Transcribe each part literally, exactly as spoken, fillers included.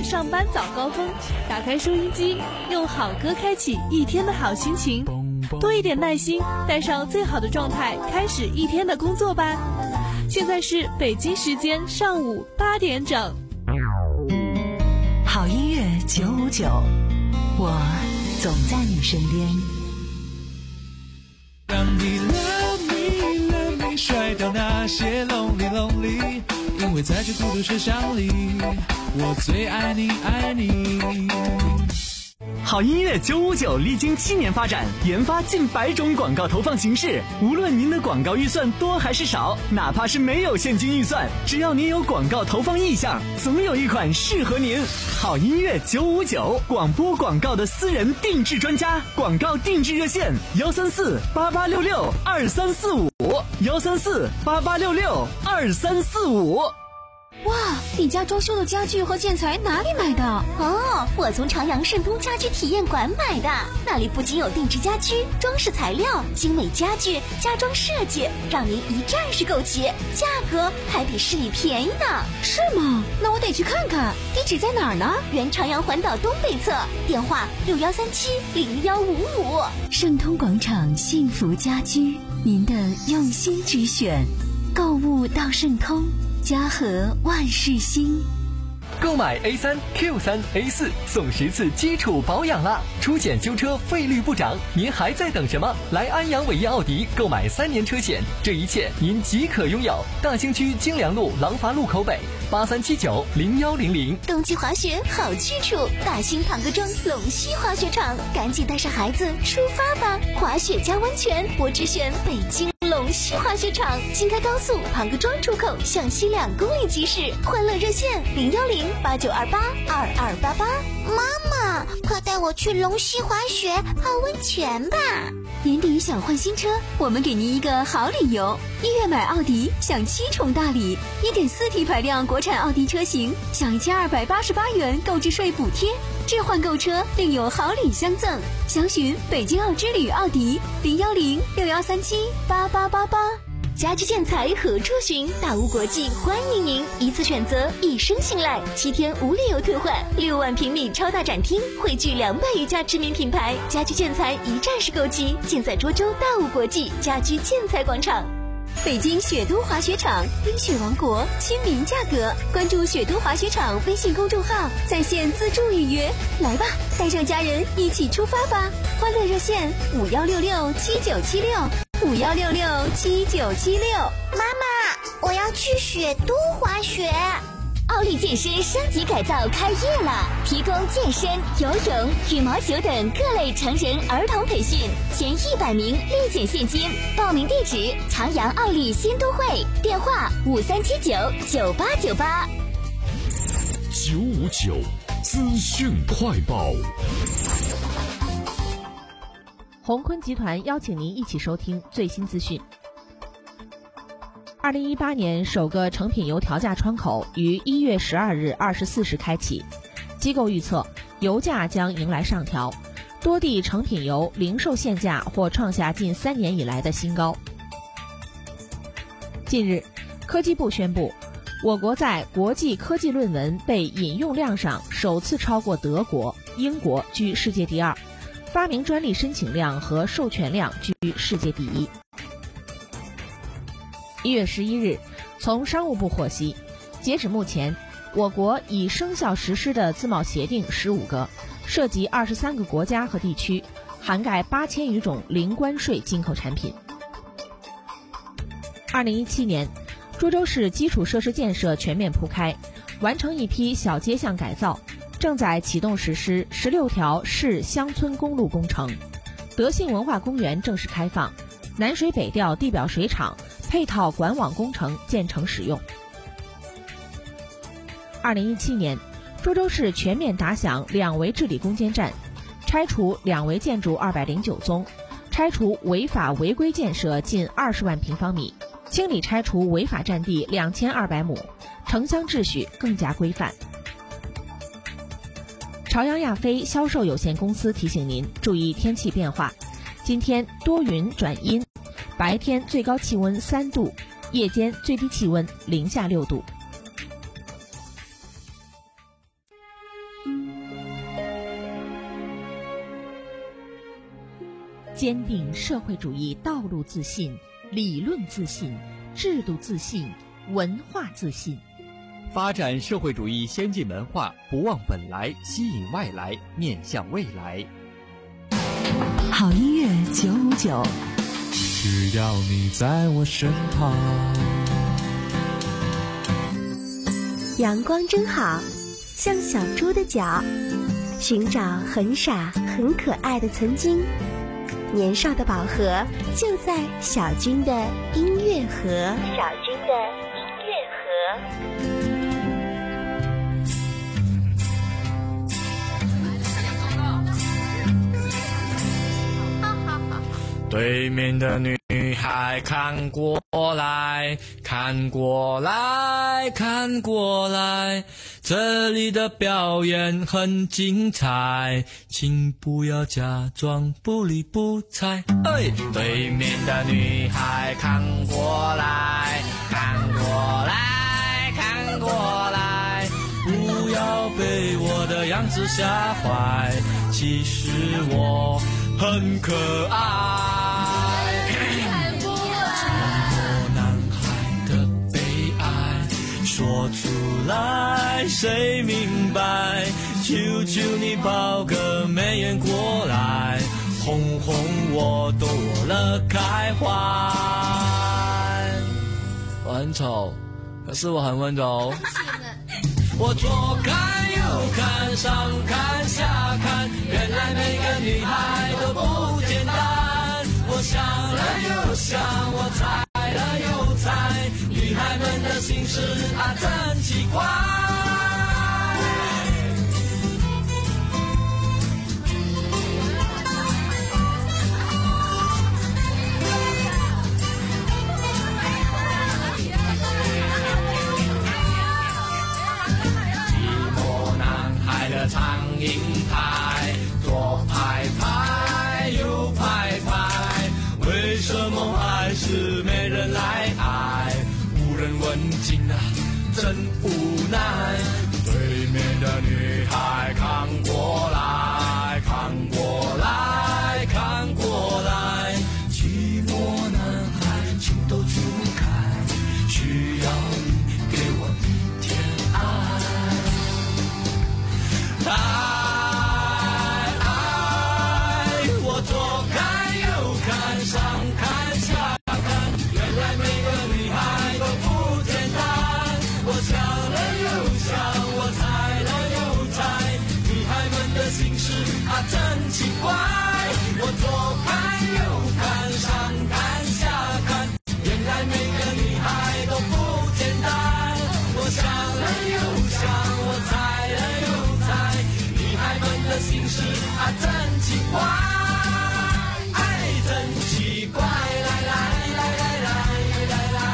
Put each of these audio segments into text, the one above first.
上班早高峰，打开收音机，用好歌开启一天的好心情，多一点耐心，带上最好的状态，开始一天的工作吧。现在是北京时间上午八点整。 好音乐九五九，我总在你身边。 让你 love me love me， 甩掉那些 lonely lonely， 因为在这孤独世上里，我最爱你爱你。 好音乐九五九历经七年发展，研发近百种广告投放形式。无论您的广告预算多还是少，哪怕是没有现金预算，只要您有广告投放意向，总有一款适合您。好音乐九五九，广播广告的私人定制专家，广告定制热线幺三四八八六六二三四五幺三四八八六六二三四五。 哇，你家装修的家具和建材哪里买的？ 哦，我从长阳盛通家居体验馆买的，那里不仅有定制家居、装饰材料、精美家具、家装设计，让您一站式购齐，价格还比市里便宜呢。 是吗？那我得去看看，地址在哪儿呢？ 原长阳环岛东北侧，电话六幺三七零幺五五。 盛通广场幸福家居，您的用心之选，购物到盛通，家和万事兴。 购买 A 三 Q 三 A 四送十次基础保养啦！出险修车费率不涨，您还在等什么？来安阳伟业奥迪购买三年车险，这一切您即可拥有。大兴区京良路廊坊路口北八三七九零幺零零。 冬季滑雪好去处，大兴庞各庄龙溪滑雪场，赶紧带上孩子出发吧！滑雪加温泉，我只选北京龙溪滑雪场，京开高速庞各庄出口向西两公里即驶，欢乐热线零幺零八九二八二二八八。 妈妈，快带我去龙溪滑雪泡温泉吧！ 年底想换新车，我们给您一个好理由，一月买奥迪享七重大礼，一点四 T 排量国产奥迪车型享一千二百八十八元购置税补贴，置换购车另有好礼相赠。详询北京奥之旅奥迪零幺零六幺三七八八八八。 家居建材何处寻？大屋国际欢迎您，一次选择，一生信赖，七天无理由退换，六万平米超大展厅，汇聚两百余家知名品牌，家居建材一站式购齐，尽在涿州大屋国际家居建材广场。 北京雪都滑雪场，冰雪王国，亲民价格。关注雪都滑雪场微信公众号，在线自助预约。来吧，带上家人一起出发吧！欢乐热线五幺六六七九七六五幺六六七九七六。 妈妈，我要去雪都滑雪。 奥利健身升级改造开业了，提供健身、游泳、羽毛球等各类成人儿童培训，前一百名立减现金。报名地址：长阳奥利新都会，电话五三七九九八九八。 九五九资讯快报。 鸿坤集团邀请您一起收听最新资讯。二零一八年首个成品油调价窗口于一月十二日二十四时开启，机构预测油价将迎来上调，多地成品油零售限价或创下近三年以来的新高。近日，科技部宣布，我国在国际科技论文被引用量上首次超过德国、英国，居世界第二，发明专利申请量和授权量居世界第一。一月十一日，从商务部获悉，截止目前，我国已生效实施的自贸协定十五个，涉及二十三个国家和地区，涵盖八千余种零关税进口产品。二零一七年，涿州市基础设施建设全面铺开，完成一批小街巷改造，正在启动实施十六条市乡村公路工程。德信文化公园正式开放，南水北调地表水厂配套管网工程建成使用。二零一七年，涿州市全面打响两维治理攻坚战，拆除两维建筑二百零九宗，拆除违法违规建设近二十万平方米，清理拆除违法占地两千二百亩，城乡秩序更加规范。朝阳亚飞销售有限公司提醒您注意天气变化，今天多云转阴，白天最高气温三度，夜间最低气温零下六度。 坚定社会主义道路自信、理论自信、制度自信、文化自信。 发展社会主义先进文化，不忘本来，吸引外来，面向未来。 好音乐九五九， 只要你在我身旁。 阳光真好，像小猪的脚，寻找很傻很可爱的曾经。年少的宝盒就在小军的音乐盒。小军的音乐盒。 对面的女孩看过来，看过来，看过来，这里的表演很精彩，请不要假装不理不睬。哎，对面的女孩看过来，看过来，看过来，不要被我的样子吓坏，其实我很可爱。说出来谁明白，求求你抛个媚眼过来，哄哄我躲了开怀。我很丑，可是我很温柔。我左看右看上看下看，原来每个女孩都不简单。我想了又想，我猜了又猜，女孩们的心事啊真奇怪。寂寞男孩的苍蝇拍，左拍拍右拍拍，为什么还是没人来爱？无人问津啊，真无奈。对面的女孩看过来，看过来，看过来，寂寞男孩情窦初开，需要你给我一点爱。爱爱，我左看右看上看下看，原来每个女孩都不简单。我想了又想，我猜了又猜，女孩们的心事啊真奇怪。我左看右看上看下看，原来每个女孩都不简单。我想了又想，我猜了又猜，女孩们的心事啊真奇怪。爱真奇怪，来来来来来来来来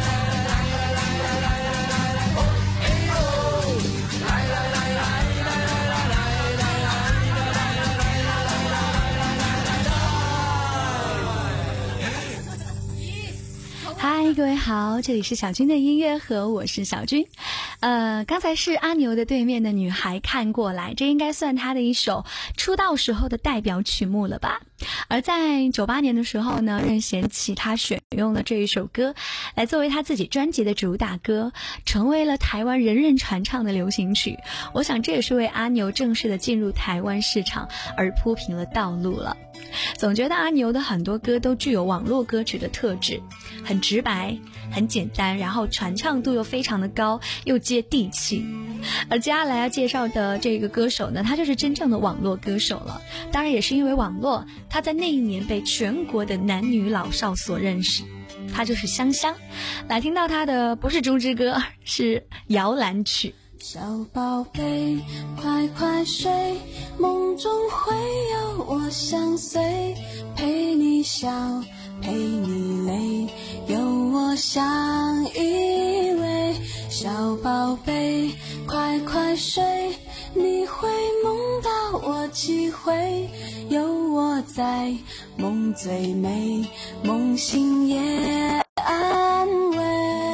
嗨，各位好，这里是小军的音乐盒，我是小军。呃，刚才是阿牛的对面的女孩看过来，这应该算他的一首出道时候的代表曲目了吧。而在九八年的时候呢，任贤齐他选用了这一首歌来作为他自己专辑的主打歌，成为了台湾人人传唱的流行曲。我想这也是为阿牛正式的进入台湾市场而铺平了道路了。总觉得阿牛的很多歌都具有网络歌曲的特质，很直白，很简单，然后传唱度又非常的高，又接地气。而接下来要介绍的这个歌手呢，他就是真正的网络歌手了。当然也是因为网络，他在那一年被全国的男女老少所认识。他就是香香。来听到他的不是猪之歌，是摇篮曲。 小宝贝，快快睡，梦中会有我相随，陪你笑，陪你泪，有我相依偎。小宝贝，快快睡，你会梦到我几回，有我在，梦最美，梦醒也安慰。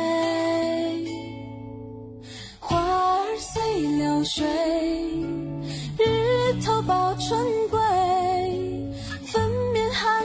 花儿随流水，日头抱春归，粉面寒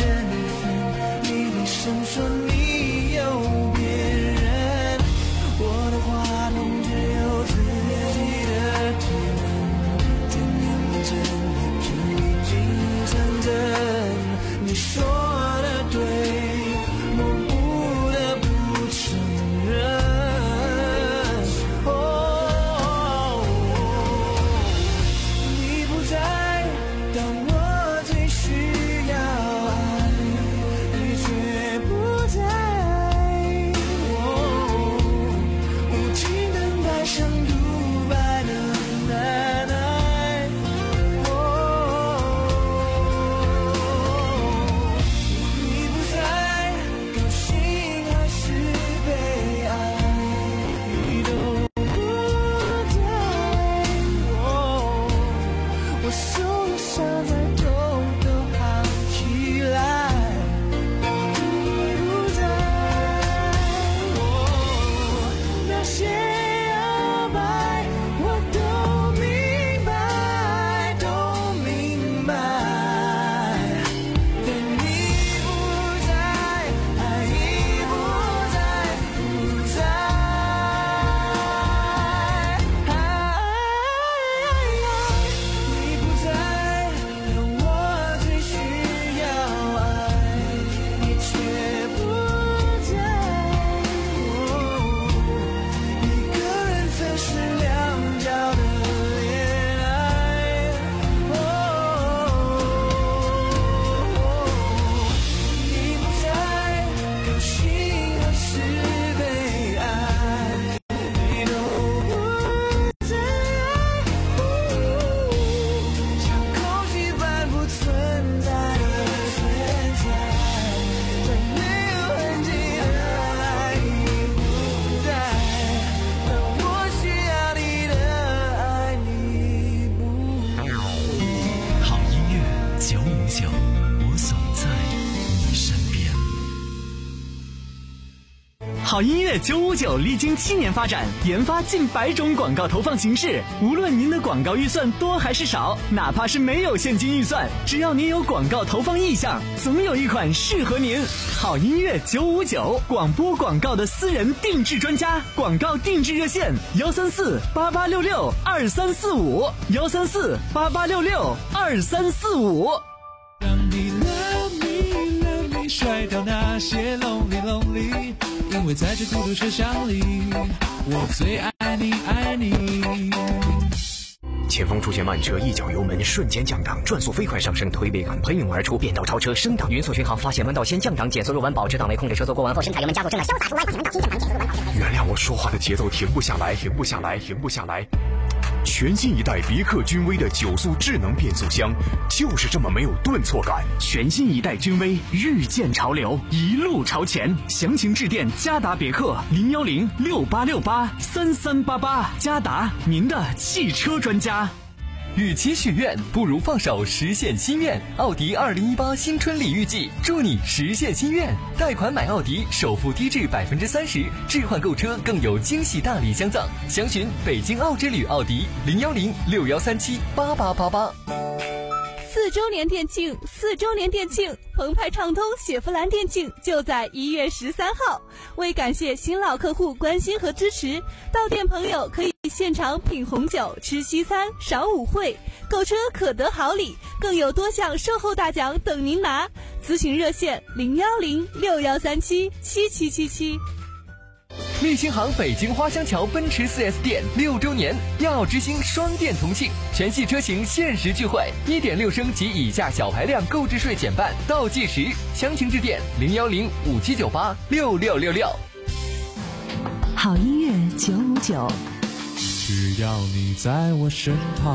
好音乐九五九历经七年发展，研发近百种广告投放形式。无论您的广告预算多还是少，哪怕是没有现金预算，只要您有广告投放意向，总有一款适合您。好音乐九五九，广播广告的私人定制专家，广告定制热线：幺三四八八六六二三四五，幺三四八八六六二三四五。 让你 love me love me， 甩掉那些 lonely lonely， 因为在这孤独车厢里，我最爱你爱你。 前方出现慢车，一脚油门瞬间降档，转速飞快上升，推背感喷涌而出，变道超车升档，匀速巡航，发现弯道先降档，减速入弯，保持档内，控制车速过弯后深踩油门加速，正在潇洒出弯，发现弯道先降档，减速入弯。 原谅我说话的节奏停不下来，停不下来，停不下来。全新一代别克君威的九速智能变速箱，就是这么没有顿挫感。 全新一代君威，遇见潮流，一路朝前。详情致电嘉达别克零幺零六八六八三三八八，嘉达，您的汽车专家。 与其许愿，不如放手实现心愿。奥迪二零一八新春礼遇季，祝你实现心愿。贷款买奥迪，首付低至百分之三十，置换购车更有惊喜大礼相赠。详询北京奥之旅奥迪零幺零六幺三七八八八八。 四周年店庆，四周年店庆，澎湃畅通雪佛兰店庆就在一月十三号。为感谢新老客户关心和支持，到店朋友可以现场品红酒、吃西餐、赏舞会，购车可得好礼，更有多项售后大奖等您拿。咨询热线零幺零六幺三七七七七七。 立新行北京花乡桥奔驰 四 S 店六周年耀傲之星双店同庆，全系车型限时钜惠， 一点六 升及以下小排量购置税减半，倒计时。详情致电零幺零五七九八六六六六。 好音乐九五九， 只要你在我身旁。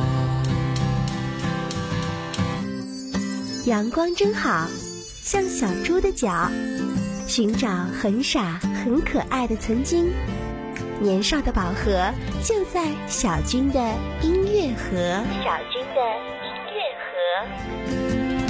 阳光真好，像小猪的脚，寻找很傻很可爱的曾经。年少的宝盒就在小军的音乐盒。小军的音乐盒。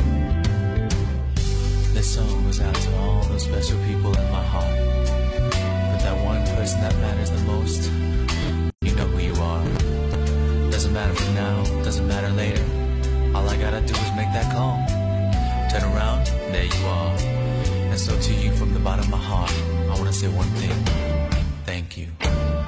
This song goes out to all those special people in my heart. But that one person that matters the most, you know who you are. Doesn't matter for now, doesn't matter later. All I gotta do is make that call. Turn around, there you are. And so to you from the bottom of my heart, I wanna say one thing. Thank you.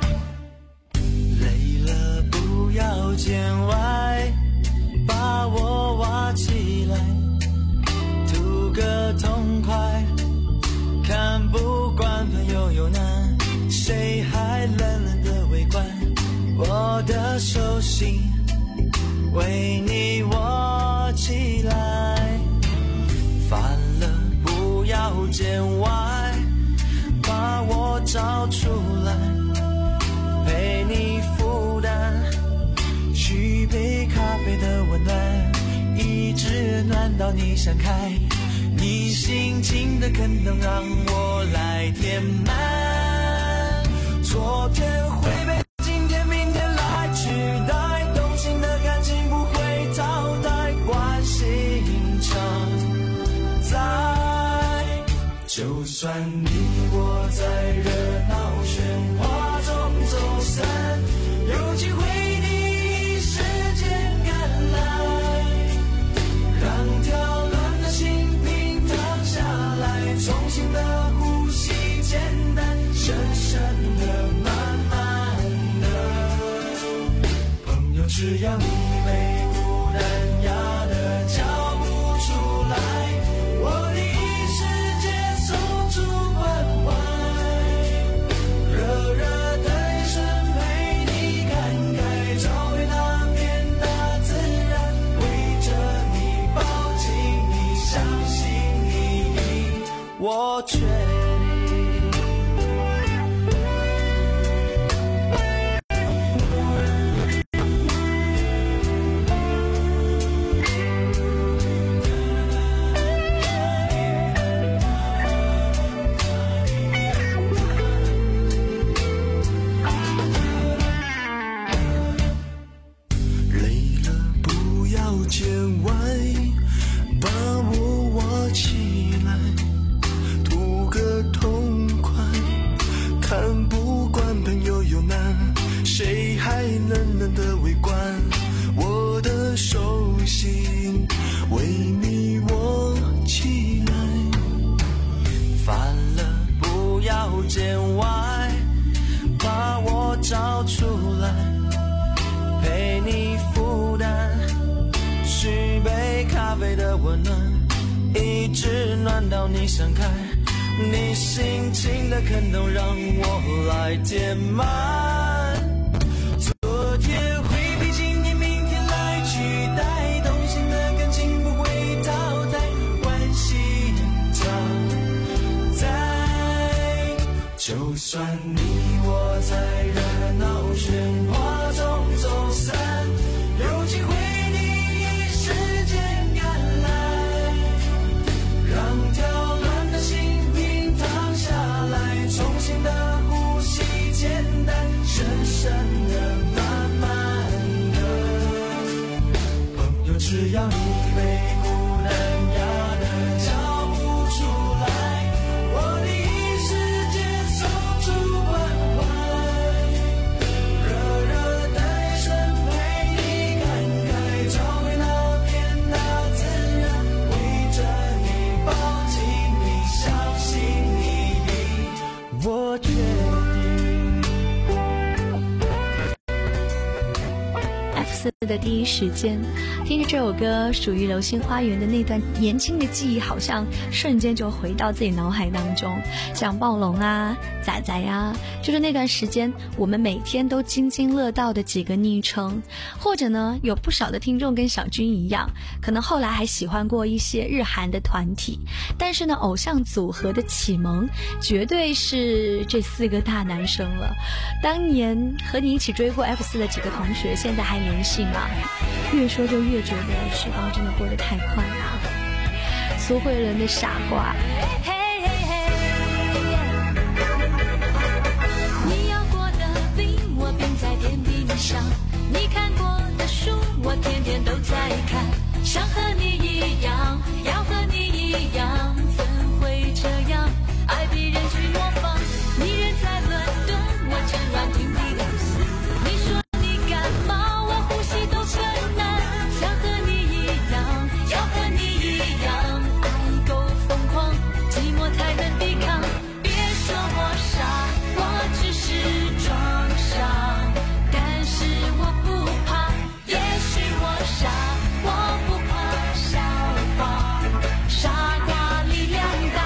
累了不要见外，把我挖起来，图个痛快。看不惯朋友有难，谁还冷冷的围观？我的手心为你握起来，烦了不要见外，把我找出来，陪你负担，续杯咖啡的温暖，一直暖到你想开，你心情的可能让我来填满，昨天会被今天明天来取代，动心的感情不会淘汰，关系常在，就算你我在热闹喧哗中走散，有机会第一时间赶来，让跳乱的心平躺下来，重新的呼吸，简单深深的慢慢的，朋友只要你没孤单压的叫不出来，我第一时间送出关怀，热热的眼神陪你看开，找回那片大自然，围着你抱紧你，相信你，我确定。累了不要见外，把我握起来，图个冷的围观，我的手心为你握起来。烦了不要见外，把我找出来，陪你负担，续杯咖啡的温暖，一直暖到你想开，你心情的坑洞让我来填满。昨天会比今天明天来取代，动心的感情不会淘汰，关系常在。就算你我在热闹喧哗中走散，有机会你以时间赶来，让跳乱的心平躺下来，重新的呼吸，简单深深的慢慢的。朋友，只要你被孤单压得叫不出来，我第一时间送出关怀，热热带身陪你看开，找回那片大自然，围着你抱紧你，相信你，我决定。 F 四 的第一时间，听着这首歌，属于流星花园的那段年轻的记忆，好像瞬间就回到自己脑海当中。像暴龙啊、仔仔啊，就是那段时间我们每天都津津乐道的几个昵称。或者呢，有不少的听众跟小军一样，可能后来还喜欢过一些日韩的团体，但是呢，偶像组合的启蒙绝对是这四个大男生了。当年和你一起追过 F 四 的几个同学，现在还联系吗？越说就越觉得时光真的过得太快了。苏慧伦的傻瓜。 你要过的饼我并在点笔上，你看过的书我天天都在看，想和你一样，要和你一样，怎会这样？爱别人去模仿，你人在伦敦，我正软听你的词，你说你感冒，我呼吸都困难，想和你一样，要和你一样，爱够疯狂，寂寞才能抵抗。别说我傻，我只是装傻，但是我不怕，也许我傻，我不怕笑话，傻瓜力量大。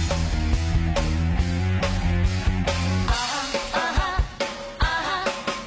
啊啊啊啊！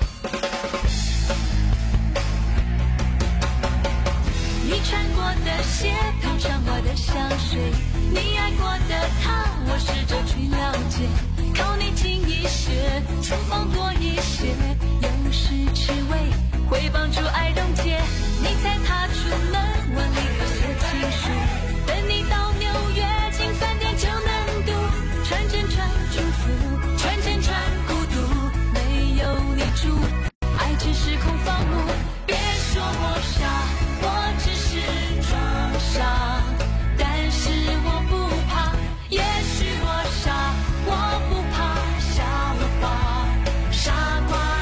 你穿过的鞋，喷上我的香水，你爱过的他，我试着去了解，靠你近一些，厨房多一些，有时吃味会帮助爱溶解。你才踏出门，我立刻写情书，等你到纽约，进饭店就能读，传真传祝福，传真传孤独，没有你住，爱只是空房屋。别说我傻，我只是装傻，但是我不怕，也许我傻，我不怕笑话，傻瓜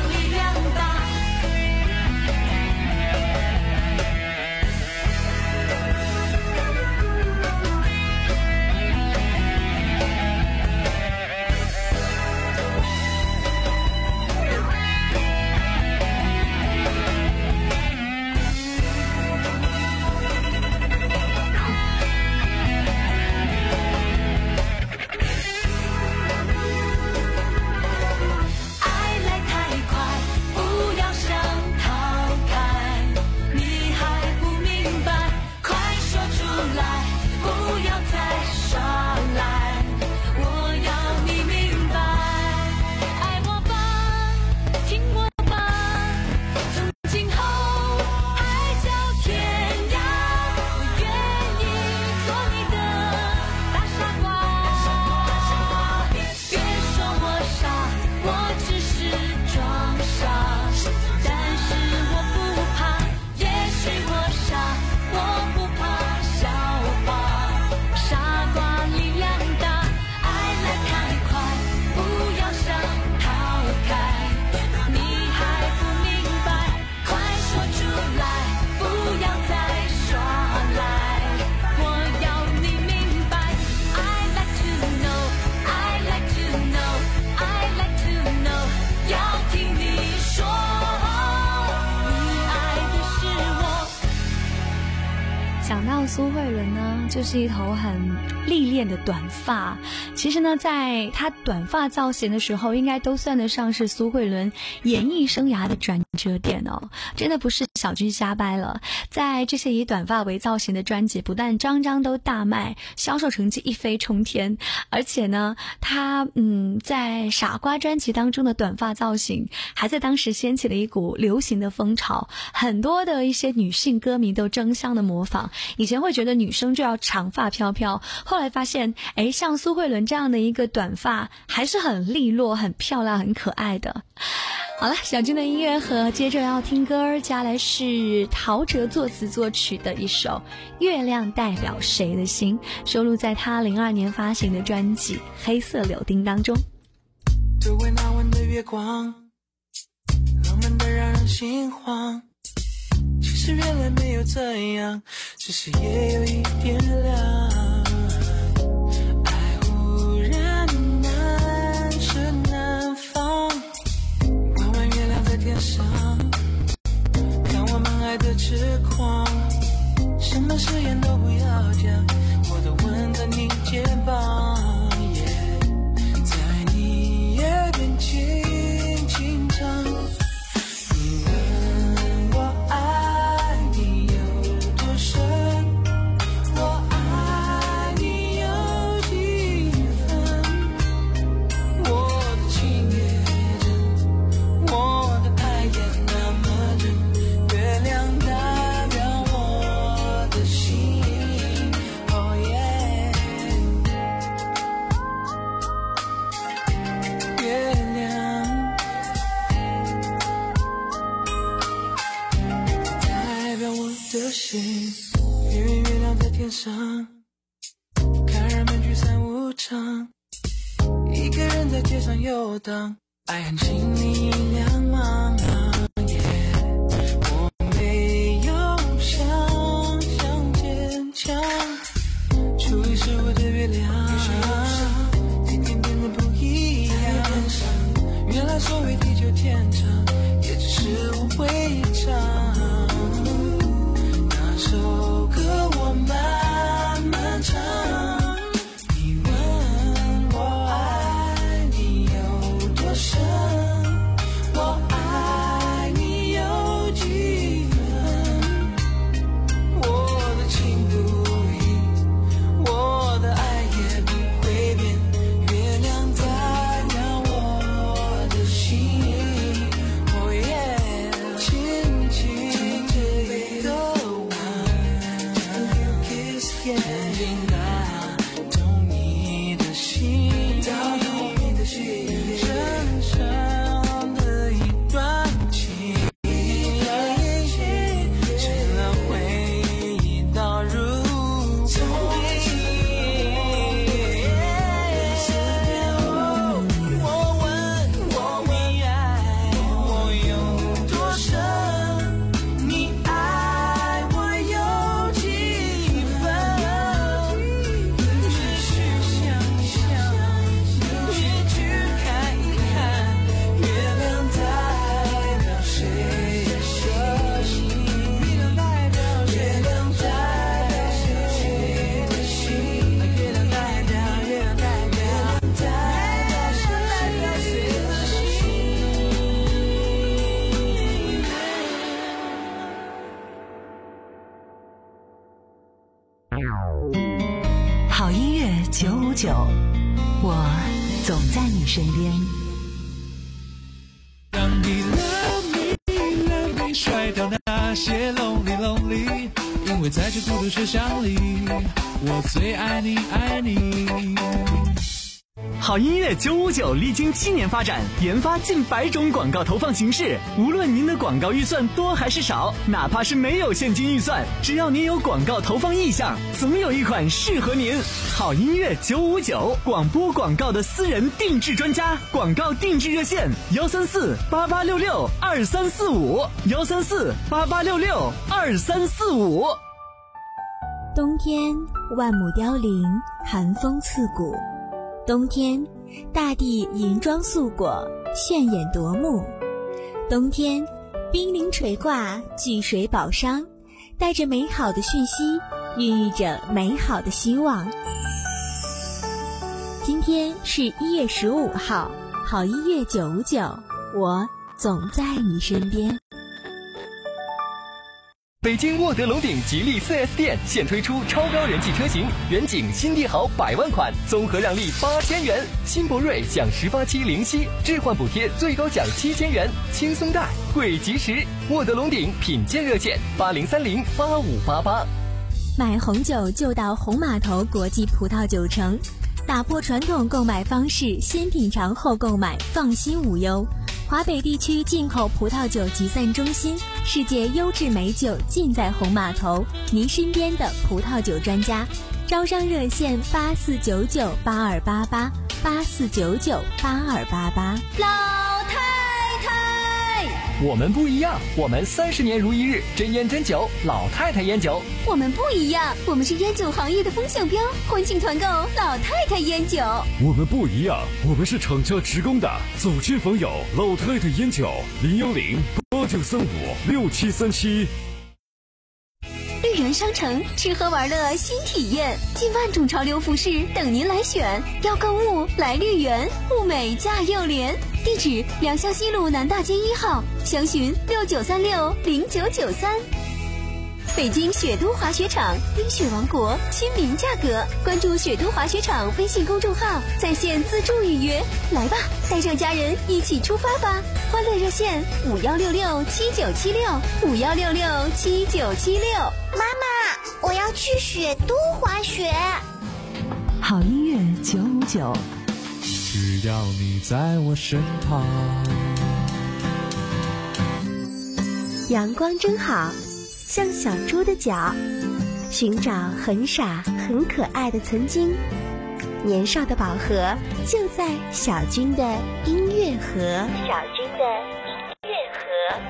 想到苏慧伦呢，就是一头很历练的短发。其实呢，在她短发造型的时候，应该都算得上是苏慧伦演艺生涯的转折点哦。真的不是小军瞎掰了，在这些以短发为造型的专辑，不但张张都大卖，销售成绩一飞冲天，而且呢，她嗯，在傻瓜专辑当中的短发造型，还在当时掀起了一股流行的风潮，很多的一些女性歌迷都争相的模仿。以前会觉得女生就要长发飘飘，后来发现，哎，像苏慧伦这样的一个短发，还是很利落、很漂亮、很可爱的。好了，小军的音乐盒接着要听歌，接下来是陶喆作词作曲的一首《月亮代表谁的心》，收录在他零二年发行的专辑《黑色柳丁》当中。 周围那晚的月光，浪漫的让人心慌。其实原来没有这样，只是也有一点亮。爱忽然难舍难放，弯弯月亮在天上，看我们爱的痴狂。什么誓言都不要讲，我都吻在你肩膀。轻轻唱，你问我爱你有多深，我爱你有几分，我的情也真，我的爱也那么真，月亮代表我的心，哦耶，月亮的心，圆圆月亮在天上，看人们聚散无常，一个人在街上游荡，爱很轻易两茫我没有想象坚强，初一十五的月亮，天天变得不一样，原来所谓地久天长，也只是误会一场。首歌我慢慢唱，你问我爱你有多深，我爱你有几分，我的情不移，我的爱也不会变，月亮代表我的心，哦耶，轻轻地眼睛打动你的心，打动你的心，深深的一段情，成了回忆倒入梦里。思念我，我问我你爱我有多深，你爱我有几分。 好音乐九五九，我总在你身边。 当你 love me love me 甩掉那些 lonely lonely， 因为在这孤独车厢里，我最爱你爱你。 好音乐九五九历经七年发展，研发近百种广告投放形式。无论您的广告预算多还是少，哪怕是没有现金预算，只要您有广告投放意向，总有一款适合您。好音乐九五九，广播广告的私人定制专家，广告定制热线：幺三四八八六六二三四五，幺三四八八六六二三四五。 冬天万木凋零，寒风刺骨。冬天，大地银装素裹，炫眼夺目。冬天，冰凌垂挂，聚水宝商，带着美好的讯息， 孕育着美好的希望。今天是一月十五号，好音乐九五九，我总在你身边。 北京沃德龙鼎吉利 四 S 店现推出超高人气车型远景新帝豪百万款，综合让利八千元；新博瑞享十八期零息置换补贴，最高享七千元，轻松贷贵及时。沃德龙鼎品鉴热线八零三零八五八八。 买红酒就到红码头国际葡萄酒城，打破传统购买方式，先品尝后购买，放心无忧。华北地区进口葡萄酒集散中心，世界优质美酒尽在红码头，您身边的葡萄酒专家。招商热线八四九九八二八八八四九九八二八八。 老太太， 我们不一样，我们三十年如一日，真烟真酒，老太太烟酒。 我们不一样，我们是烟酒行业的风向标，欢庆团购老太太烟酒。 我们不一样，我们是厂家直供的，走亲访友，老太太烟酒，零幺零八九三五六七三七。 绿源商城，吃喝玩乐新体验，近万种潮流服饰等您来选。要购物来绿源，物美价又廉。地址：良乡西路南大街一号，详询六九三六零九九三。北京雪都滑雪场，冰雪王国，亲民价格。关注雪都滑雪场微信公众号，在线自助预约。来吧，带上家人一起出发吧！欢乐热线五幺六六七九七六五幺六六七九七六。 妈妈，我要去雪都滑雪。 好音乐九五九， 只要你在我身旁。 阳光真好，像小猪的脚，寻找很傻很可爱的曾经。年少的宝盒就在小军的音乐盒。小军的音乐盒。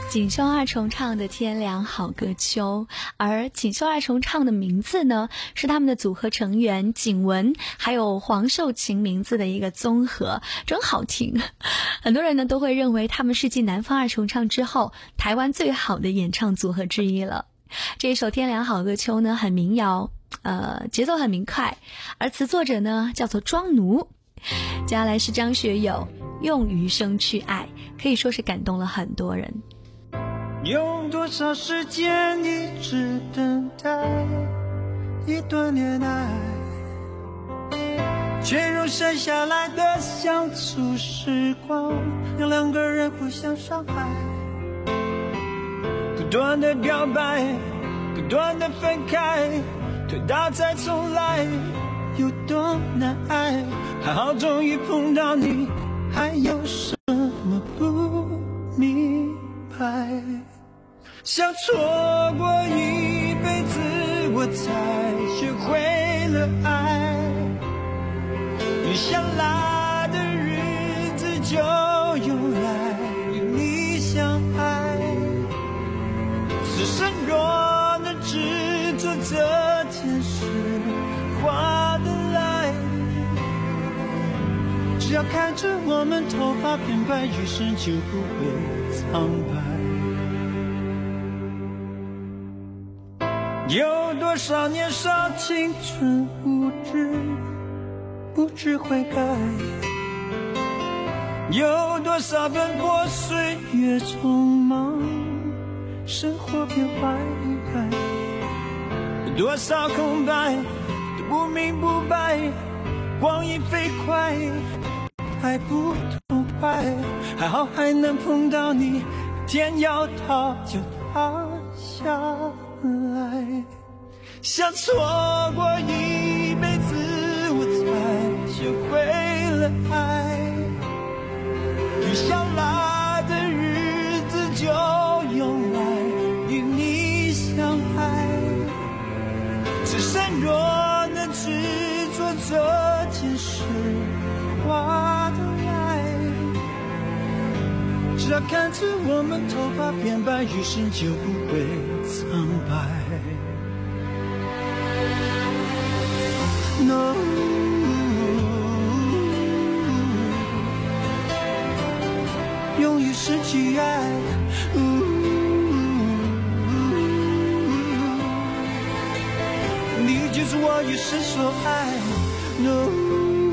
锦绣二重唱的《天凉好个秋》，而锦绣二重唱的名字呢，是他们的组合成员景文还有黄秀琴名字的一个综合，真好听。很多人呢都会认为他们是继南方二重唱之后台湾最好的演唱组合之一了。这一首《天凉好个秋》呢很民谣，呃，节奏很明快，而词作者呢叫做庄奴。接下来是张学友用余生去爱，可以说是感动了很多人。 用多少时间一直等待一段恋爱，却用剩下来的相处时光让两个人互相伤害，不断的表白，不断的分开，推倒再重来，有多难挨，还好终于碰到你，还有什么不明白，想错过一辈子我才学会了爱，余下来的日子就用来与你相爱，此生若能只做这件事划得来，只要看着我们头发变白，余生就不会苍白。有多少年少青春无知不知悔改，有多少奔波岁月匆忙，生活变坏坏，有多少空白都不明不白，光阴飞快还不痛快，还好还能碰到你，天要塌就塌下来，想错过一辈子我才学会了爱，余下来的日子就用来与你相爱，此生若能只做这件事划得来，只要看着我们头发变白，余生就不会苍白。No， 用余生去爱，你就是我余生所爱。No。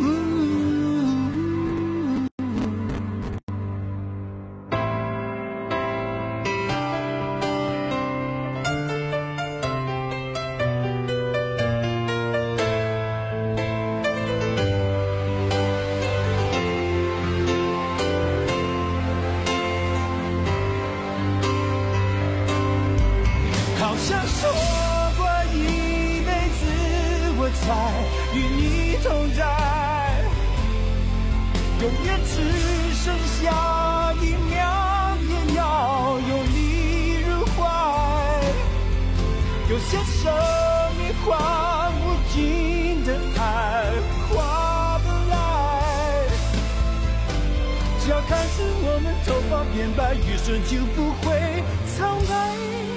错过一辈子我才与你同在，永远只剩下一秒也要有你入怀，有些生命换无尽的爱划不来，只要看着我们头发变白，余生就不会苍白，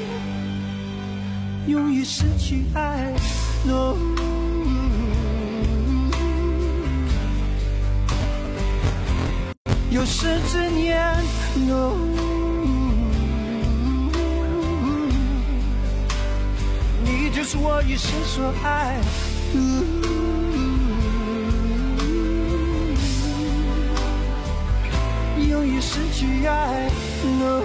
用余生去爱 no， 有生之年 no， 你就是我余生所爱、用余生去爱 no，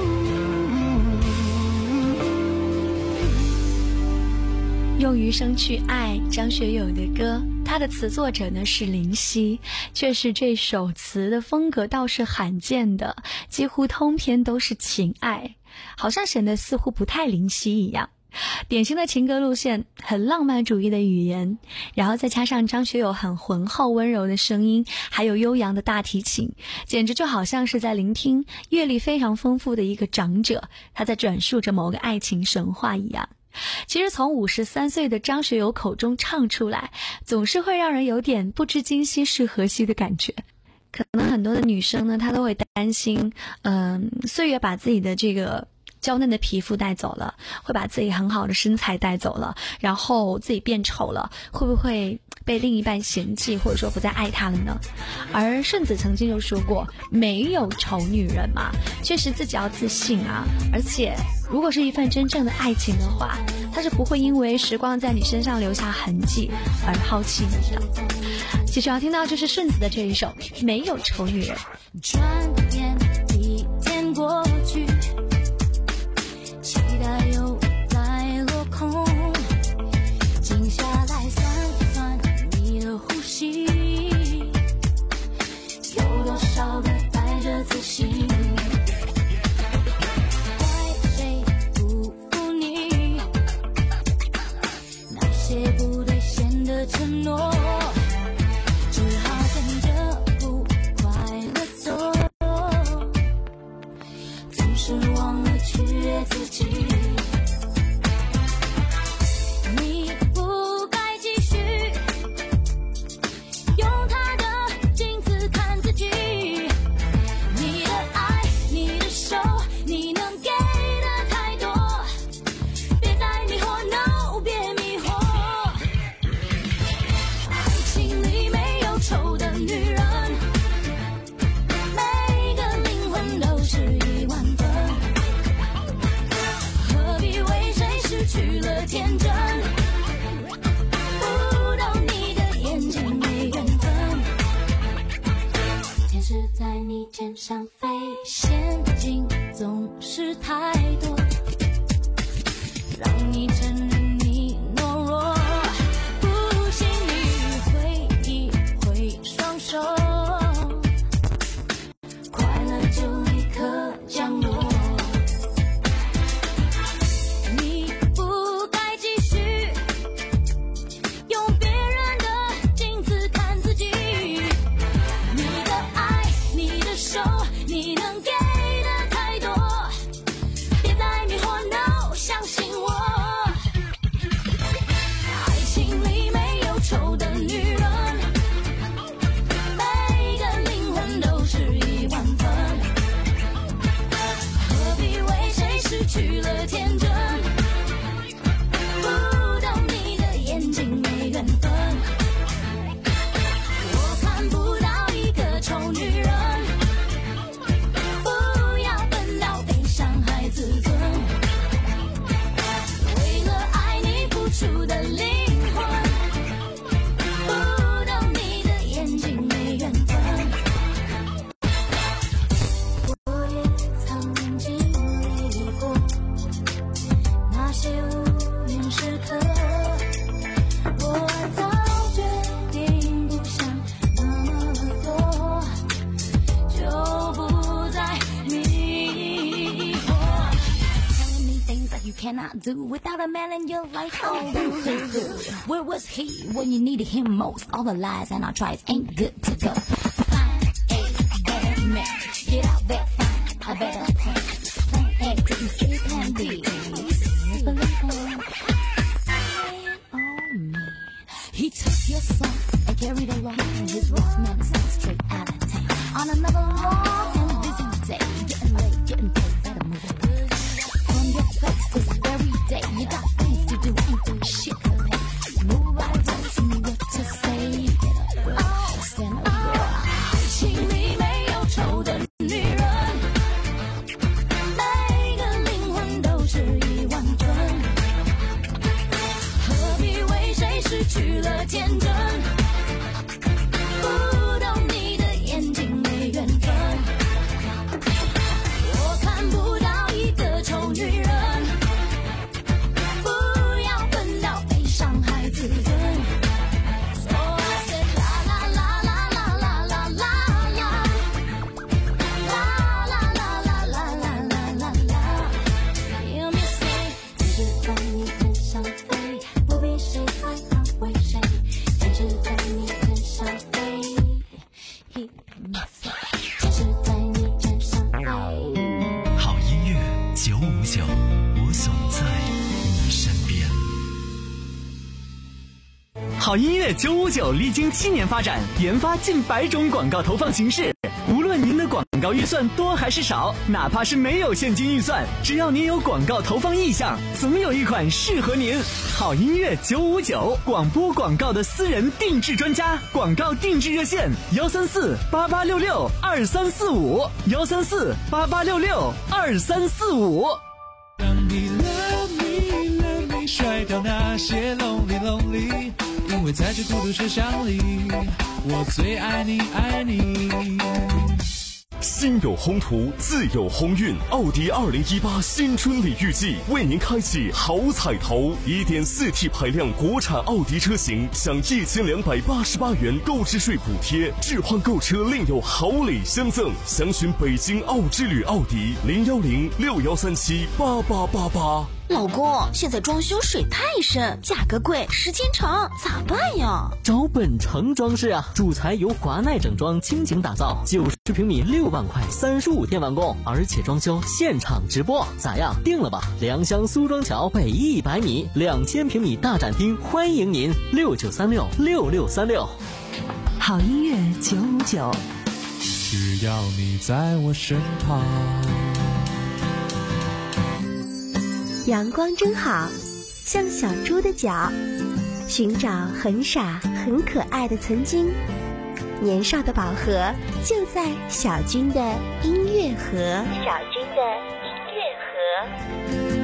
用余生去爱，张学友的歌，他的词作者呢是林夕，却是这首词的风格倒是罕见的，几乎通篇都是情爱，好像显得似乎不太林夕一样。典型的情歌路线，很浪漫主义的语言，然后再加上张学友很浑厚温柔的声音，还有悠扬的大提琴，简直就好像是在聆听阅历非常丰富的一个长者，他在转述着某个爱情神话一样。其实从五十三岁的张学友口中唱出来，总是会让人有点不知今夕是何夕的感觉。可能很多的女生呢，她都会担心，嗯、呃，岁月把自己的这个娇嫩的皮肤带走了，会把自己很好的身材带走了，然后自己变丑了，会不会被另一半嫌弃，或者说不再爱他了呢？而顺子曾经就说过，没有丑女人嘛，确实自己要自信啊，而且如果是一份真正的爱情的话，他是不会因为时光在你身上留下痕迹而抛弃你的。继续要听到就是顺子的这一首《没有丑女人》。 转眼一天过去，期待又在落空，静下来算算你的呼吸，有多少个带着自信，怪谁不负你那些不兑现的承诺，只好跟着不快乐走，总是忘了取悦自己。你不该继续用他的镜子看自己，你的爱，你的手，你能给的太多，别再迷惑 ，no， 别迷惑。爱情里没有丑的女人，每个灵魂都是一万分，何必为谁失去了天真？不懂你的眼睛没缘分，天使在你肩上飞，陷阱总是太多，让你承认你懦弱，不信你挥一挥双手，快乐就立刻降落。你不该继续用别人的镜子看自己，你的爱，你的手，你能给的太多，别再迷惑 ，no， 相信我。爱情里没有丑的女人，每个灵魂都是一万分，何必为谁失去了天真？不懂你的眼睛没缘分，我看不到一个丑女人，不要笨到被伤害自尊，为了爱你付出的灵魂，不懂你的眼睛没缘分。我也曾经历过那些无言时刻，我早决定不想那么多，就不再迷惑。Telling me things that you cannot do without a man in your life. Oh, where was he when you needed him most? All the lies and our tries ain't good to go. Find a better man, get out there, find a better plan. Plan A didn't say plan B. He took your son and carried along his rough medicine straight out of town. On another long and busy day, getting late, getting paid, better move away from your face this very day. You got things to do, ain't doing shit to pay. Nobody tells me what to say. Get up, girl, stand up, girl. 爱情里没有丑的女人，每个灵魂都是一万分，何必为谁失去了天真？不懂你的眼睛没缘分，我看不到一个丑女人，不要笨到被伤害自尊。So I said la la la la la la la la la la la la la la la la。 Hear me say， 天使在你肩上飞，不必谁来安慰谁，天使在你肩上飞。Hear me say， 天使在你肩上飞。 好音乐九五九，我总在你身边。好音乐九五九历经七年发展，研发近百种广告投放形式。无论您的广告告预算多还是少，哪怕是没有现金预算，只要您有广告投放意向，总有一款适合您。好音乐九五九，广播广告的私人定制专家，广告定制热线幺三四八八六六二三四五幺三四八八六六二三四五。 让你 love me love me 甩掉那些 lonely lonely， 因为在这孤独车厢里，我最爱你爱你。 心有宏图，自有鸿运。奥迪二零一八新春礼遇季为您开启好彩头， 一点四 T 排量国产奥迪车型享一千两百八十八元购置税补贴，置换购车另有好礼相赠。详询北京奥之旅奥迪零幺零六幺三七八八八八。 老公，现在装修水太深，价格贵，时间长，咋办呀？ 找本城装饰啊，主材由华奈整装倾情打造，九十平米六万块，三十五天完工，而且装修现场直播，咋样？定了吧？良乡苏庄桥北一百米，两千平米大展厅，欢迎您六九三六六六三六。 好音乐九五九， 只要你在我身旁。 阳光真好，像小猪的脚，寻找很傻很可爱的曾经。年少的宝盒就在小军的音乐盒。小军的音乐盒。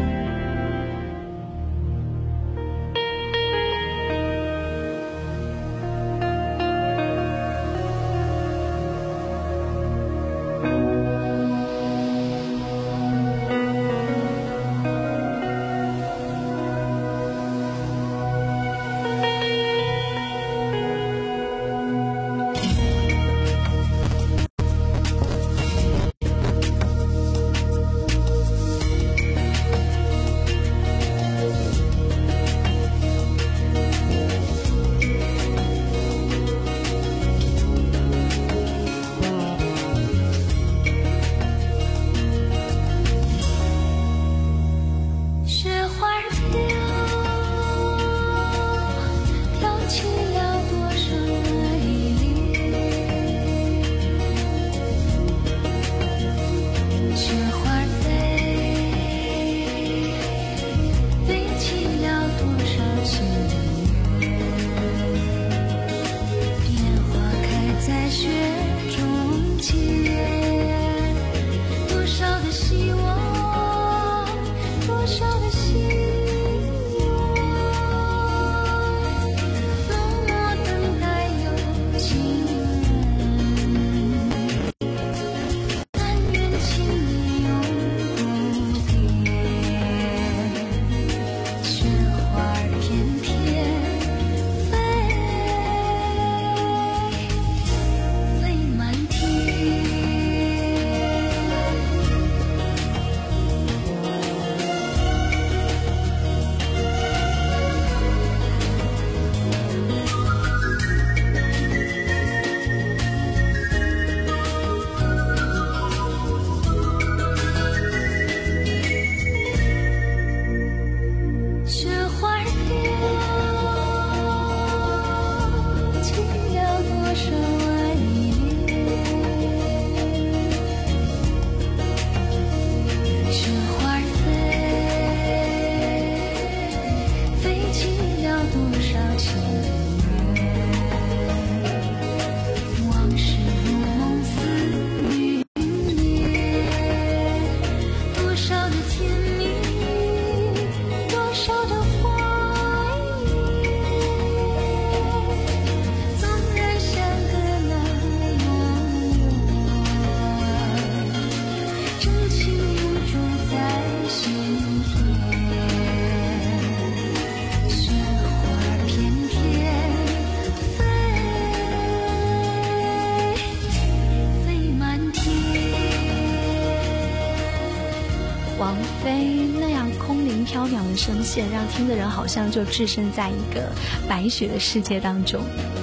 王菲那样空灵飘渺的声线，让听的人好像就置身在一个白雪的世界当中。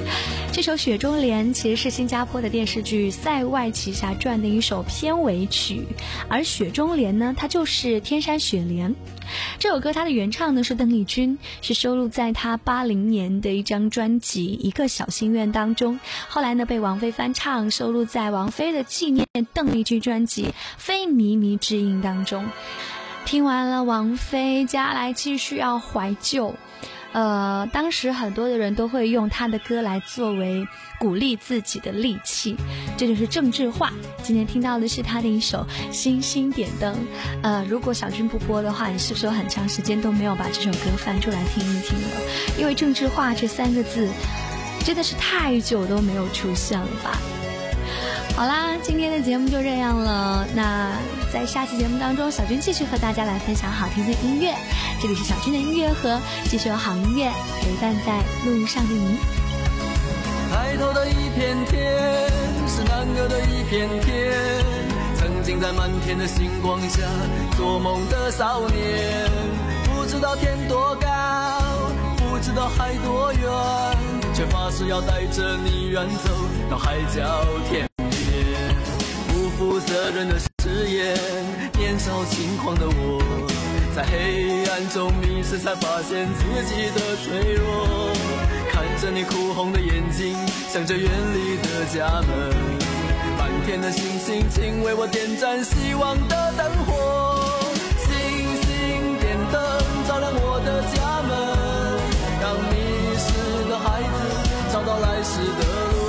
这首《雪中莲》其实是新加坡的电视剧《塞外奇侠传》的一首片尾曲，而《雪中莲》呢，它就是天山雪莲。这首歌它的原唱呢是邓丽君，是收录在她八零年的一张专辑《一个小心愿》当中，后来呢被王菲翻唱，收录在王菲的纪念邓丽君专辑《非靡靡之音》当中。听完了王菲，接下来继续要怀旧。呃，当时很多的人都会用她的歌来作为鼓励自己的利器，这就是郑智化。今天听到的是她的一首《星星点灯》。呃，如果小军不播的话，你是不是有很长时间都没有把这首歌翻出来听一听了？因为郑智化这三个字真的是太久都没有出现了吧。好啦，今天的节目就这样了。那在下期节目当中，小军继续和大家来分享好听的音乐。这里是小军的音乐盒，继续有好音乐陪伴在路上的你。 抬头的一片天，是难得的一片天。曾经在满天的星光下做梦的少年，不知道天多高，不知道海多远，却发誓要带着你远走到海角天。不负责任的誓言，年少轻狂的我，在黑暗中迷失，才发现自己的脆弱。看着你哭红的眼睛，想着远离的家门，满天的星星，请为我点燃希望的灯火。星星点灯，照亮我的家门，让迷失的孩子找到来时的路。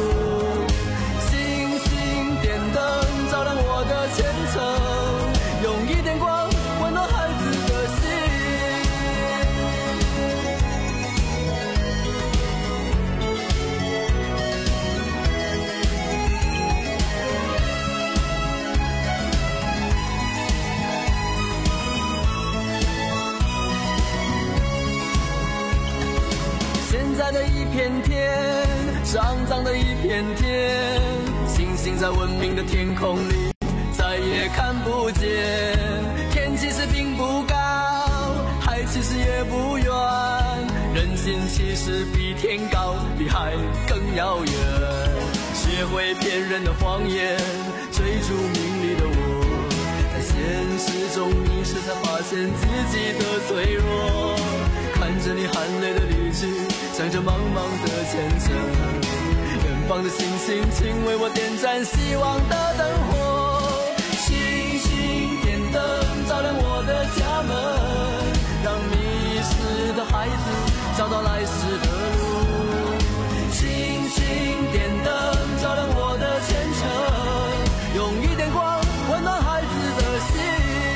照亮我的前程，用一点光温暖孩子的心。现在的一片天是肮脏的一片天，星星在文明的天空里再也看不见。天其实并不高，海其实也不远，人心其实比天高，比海更遥远。学会骗人的谎言，追逐名利的我，在现实中迷失，才发现自己的脆弱。看着你含泪的离去，想着茫茫的前程，远方的星星，请为我点燃希望的灯火。星星点灯，照亮我的家门，让迷失的孩子找到来时的路。星星点灯，照亮我的前程，用一点光温暖孩子的心。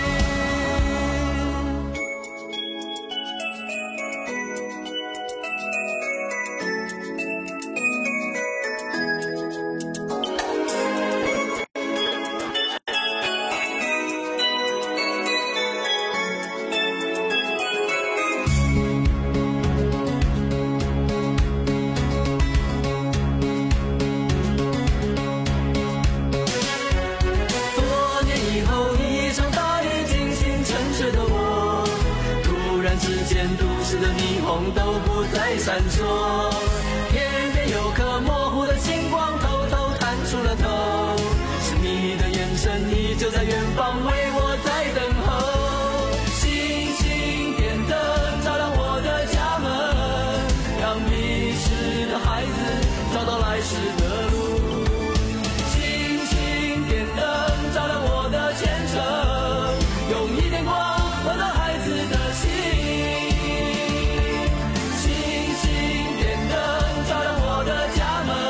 闪烁，偏偏有颗模糊的星光偷偷探出了头，是你的眼神依旧在远方为我在等候。星星点灯，照亮我的家门，让迷失的孩子找到来时的路。星星点灯，照亮我的前程，用一点光温暖孩子的心。照亮我的家门。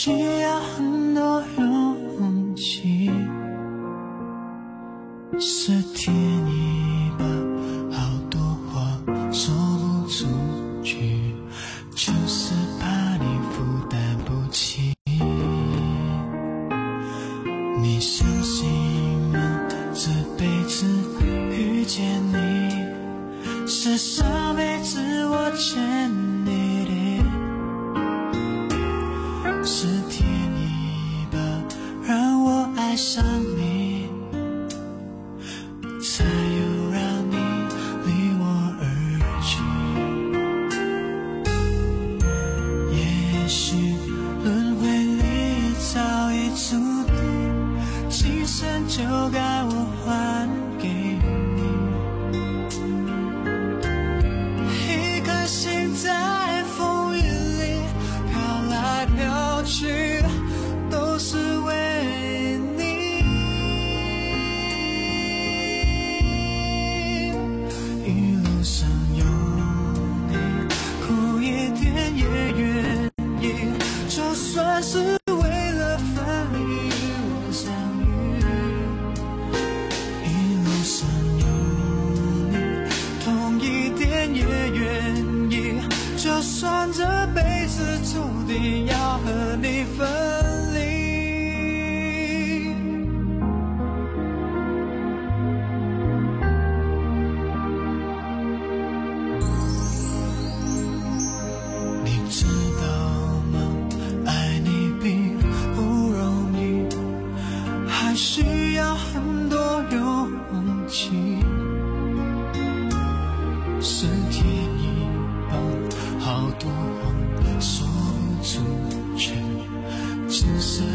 需要很多勇气，是替你把好多话说不出去，就是怕你负担不起。你相信吗？这辈子遇见你，是上辈子我欠你的，是替你把让我爱上你，才有让你离我而去。也许轮回里早已注定，今生就该我还给你。一颗心在风雨里飘来飘去，都是为你。一路上有你，苦一点也愿意，就算是为了分离与我相遇。一路上有你，痛一点也愿意，就算这辈子注定要和你分离。你知道吗？爱你并不容易，还需要很多勇气，是替你把好多话说不出去，只是